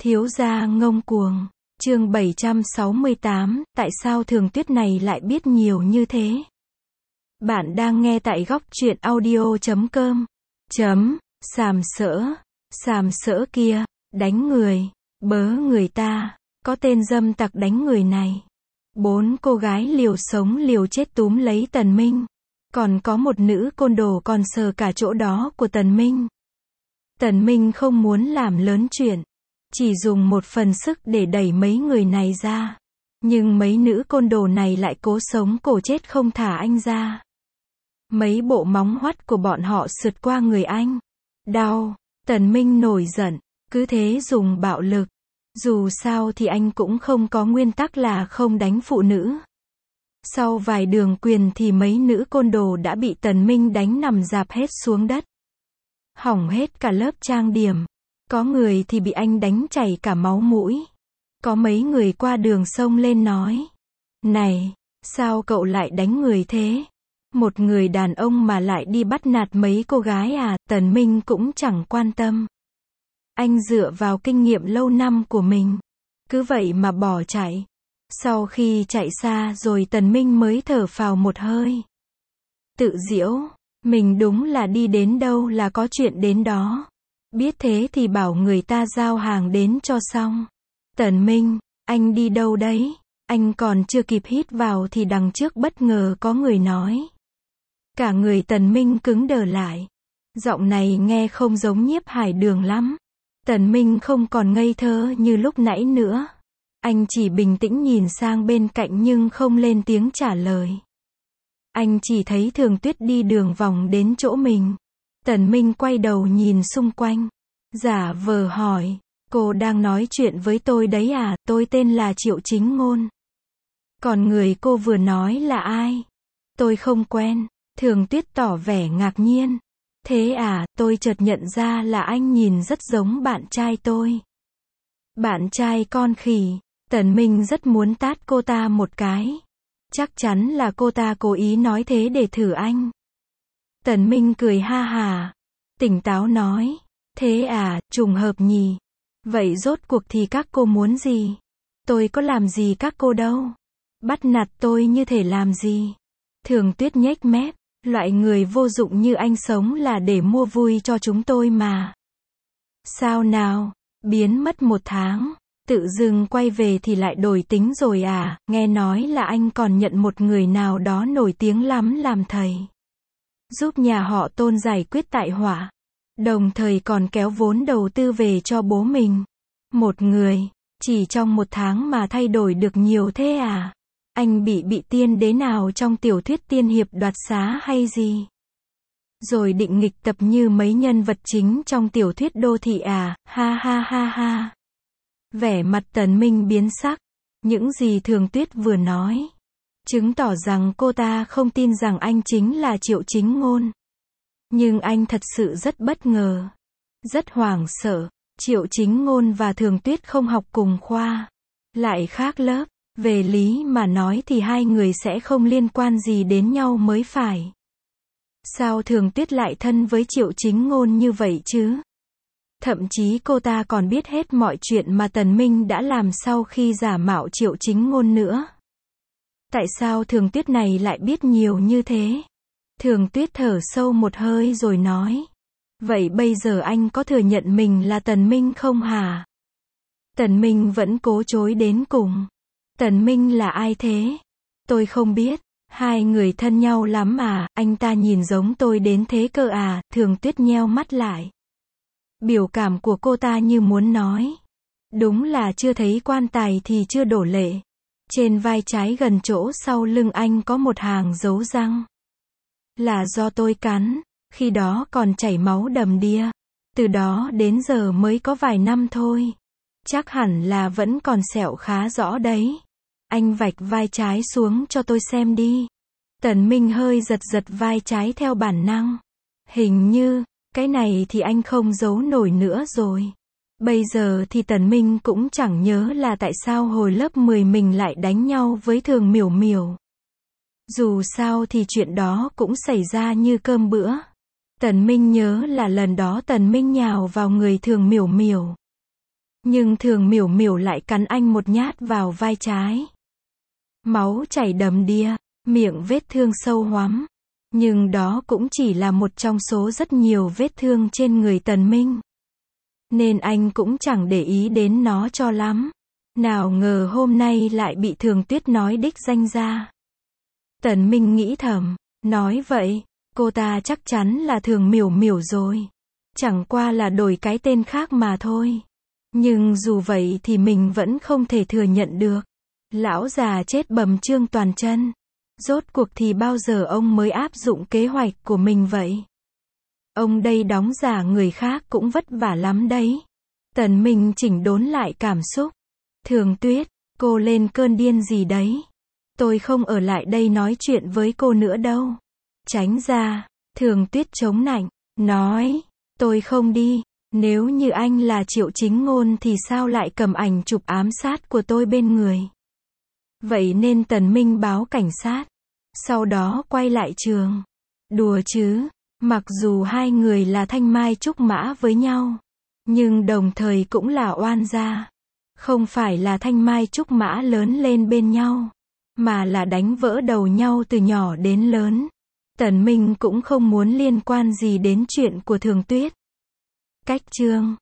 Thiếu gia ngông cuồng. Chương 768, tại sao Thường Tuyết này lại biết nhiều như thế? Bạn đang nghe tại góc truyện audio.com. Sàm sỡ kia, đánh người, bớ người ta, có tên dâm tặc đánh người này. 4 cô gái liều sống liều chết túm lấy Tần Minh. Còn có một nữ côn đồ còn sờ cả chỗ đó của Tần Minh. Tần Minh không muốn làm lớn chuyện, chỉ dùng một phần sức để đẩy mấy người này ra. Nhưng mấy nữ côn đồ này lại cố sống cổ chết không thả anh ra. Mấy bộ móng hoắt của bọn họ sượt qua người anh. Đau. Tần Minh nổi giận, cứ thế dùng bạo lực. Dù sao thì anh cũng không có nguyên tắc là không đánh phụ nữ. Sau vài đường quyền thì mấy nữ côn đồ đã bị Tần Minh đánh nằm rạp hết xuống đất. Hỏng hết cả lớp trang điểm. Có người thì bị anh đánh chảy cả máu mũi. Có mấy người qua đường xông lên nói: "Này, sao cậu lại đánh người thế? Một người đàn ông mà lại đi bắt nạt mấy cô gái à?" Tần Minh cũng chẳng quan tâm. Anh dựa vào kinh nghiệm lâu năm của mình, cứ vậy mà bỏ chạy. Sau khi chạy xa rồi Tần Minh mới thở phào một hơi. Tự giễu, mình đúng là đi đến đâu là có chuyện đến đó. Biết thế thì bảo người ta giao hàng đến cho xong. Tần Minh, anh đi đâu đấy? Anh còn chưa kịp hít vào thì đằng trước bất ngờ có người nói. Cả người Tần Minh cứng đờ lại. Giọng này nghe không giống Nhiếp Hải Đường lắm. Tần Minh không còn ngây thơ như lúc nãy nữa. Anh chỉ bình tĩnh nhìn sang bên cạnh nhưng không lên tiếng trả lời. Anh chỉ thấy Thường Tuyết đi đường vòng đến chỗ mình. Tần Minh quay đầu nhìn xung quanh, giả vờ hỏi: "Cô đang nói chuyện với tôi đấy à? Tôi tên là Triệu Chính Ngôn." "Còn người cô vừa nói là ai?" "Tôi không quen." Thường Tuyết tỏ vẻ ngạc nhiên. "Thế à, tôi chợt nhận ra là anh nhìn rất giống bạn trai tôi." "Bạn trai con khỉ." Tần Minh rất muốn tát cô ta một cái. Chắc chắn là cô ta cố ý nói thế để thử anh. Tần Minh cười ha hà, tỉnh táo nói: "Thế à, trùng hợp nhỉ. Vậy rốt cuộc thì các cô muốn gì? Tôi có làm gì các cô đâu. Bắt nạt tôi như thể làm gì?" Thường Tuyết nhếch mép: "Loại người vô dụng như anh sống là để mua vui cho chúng tôi mà." "Sao nào, biến mất 1 tháng, tự dưng quay về thì lại đổi tính rồi à? Nghe nói là anh còn nhận một người nào đó nổi tiếng lắm làm thầy. Giúp nhà họ Tôn giải quyết tai họa. Đồng thời còn kéo vốn đầu tư về cho bố mình. Một người, chỉ trong 1 tháng mà thay đổi được nhiều thế à? Anh bị tiên đế nào trong tiểu thuyết tiên hiệp đoạt xá hay gì? Rồi định nghịch tập như mấy nhân vật chính trong tiểu thuyết đô thị à? Ha ha ha ha." Vẻ mặt Tần Minh biến sắc. Những gì Thường Tuyết vừa nói chứng tỏ rằng cô ta không tin rằng anh chính là Triệu Chính Ngôn. Nhưng anh thật sự rất bất ngờ, rất hoảng sợ. Triệu Chính Ngôn và Thường Tuyết không học cùng khoa, lại khác lớp. Về lý mà nói thì hai người sẽ không liên quan gì đến nhau mới phải. Sao Thường Tuyết lại thân với Triệu Chính Ngôn như vậy chứ? Thậm chí cô ta còn biết hết mọi chuyện mà Tần Minh đã làm sau khi giả mạo Triệu Chính Ngôn nữa. Tại sao Thường Tuyết này lại biết nhiều như thế? Thường Tuyết thở sâu một hơi rồi nói: "Vậy bây giờ anh có thừa nhận mình là Tần Minh không hả?" Tần Minh vẫn cố chối đến cùng. "Tần Minh là ai thế? Tôi không biết. Hai người thân nhau lắm à? Anh ta nhìn giống tôi đến thế cơ à?" Thường Tuyết nheo mắt lại. Biểu cảm của cô ta như muốn nói: "Đúng là chưa thấy quan tài thì chưa đổ lệ." Trên vai trái gần chỗ sau lưng anh có một hàng dấu răng. "Là do tôi cắn, khi đó còn chảy máu đầm đìa. Từ đó đến giờ mới có vài năm thôi. Chắc hẳn là vẫn còn sẹo khá rõ đấy. Anh vạch vai trái xuống cho tôi xem đi." Tần Minh hơi giật giật vai trái theo bản năng. Hình như, cái này thì anh không giấu nổi nữa rồi. Bây giờ thì Tần Minh cũng chẳng nhớ là tại sao hồi lớp 10 mình lại đánh nhau với Thường Miểu Miểu. Dù sao thì chuyện đó cũng xảy ra như cơm bữa. Tần Minh nhớ là lần đó Tần Minh nhào vào người Thường Miểu Miểu. Nhưng Thường Miểu Miểu lại cắn anh một nhát vào vai trái. Máu chảy đầm đìa, miệng vết thương sâu hoắm. Nhưng đó cũng chỉ là một trong số rất nhiều vết thương trên người Tần Minh. Nên anh cũng chẳng để ý đến nó cho lắm. Nào ngờ hôm nay lại bị Thường Tuyết nói đích danh ra. Tần Minh nghĩ thầm, nói vậy, cô ta chắc chắn là Thường Miểu Miểu rồi. Chẳng qua là đổi cái tên khác mà thôi. Nhưng dù vậy thì mình vẫn không thể thừa nhận được. Lão già chết bầm trương toàn chân. Rốt cuộc thì bao giờ ông mới áp dụng kế hoạch của mình vậy? Ông đây đóng giả người khác cũng vất vả lắm đấy. Tần Minh chỉnh đốn lại cảm xúc. Thường Tuyết, cô lên cơn điên gì đấy? Tôi không ở lại đây nói chuyện với cô nữa đâu. Tránh ra. Thường Tuyết chống nạnh, nói, tôi không đi. Nếu như anh là Triệu Chính Ngôn thì sao lại cầm ảnh chụp ám sát của tôi bên người? Vậy nên Tần Minh báo cảnh sát. Sau đó quay lại trường. Đùa chứ, mặc dù hai người là thanh mai trúc mã với nhau, nhưng đồng thời cũng là oan gia. Không phải là thanh mai trúc mã lớn lên bên nhau, mà là đánh vỡ đầu nhau từ nhỏ đến lớn. Tần Minh cũng không muốn liên quan gì đến chuyện của Thường Tuyết. Cách chương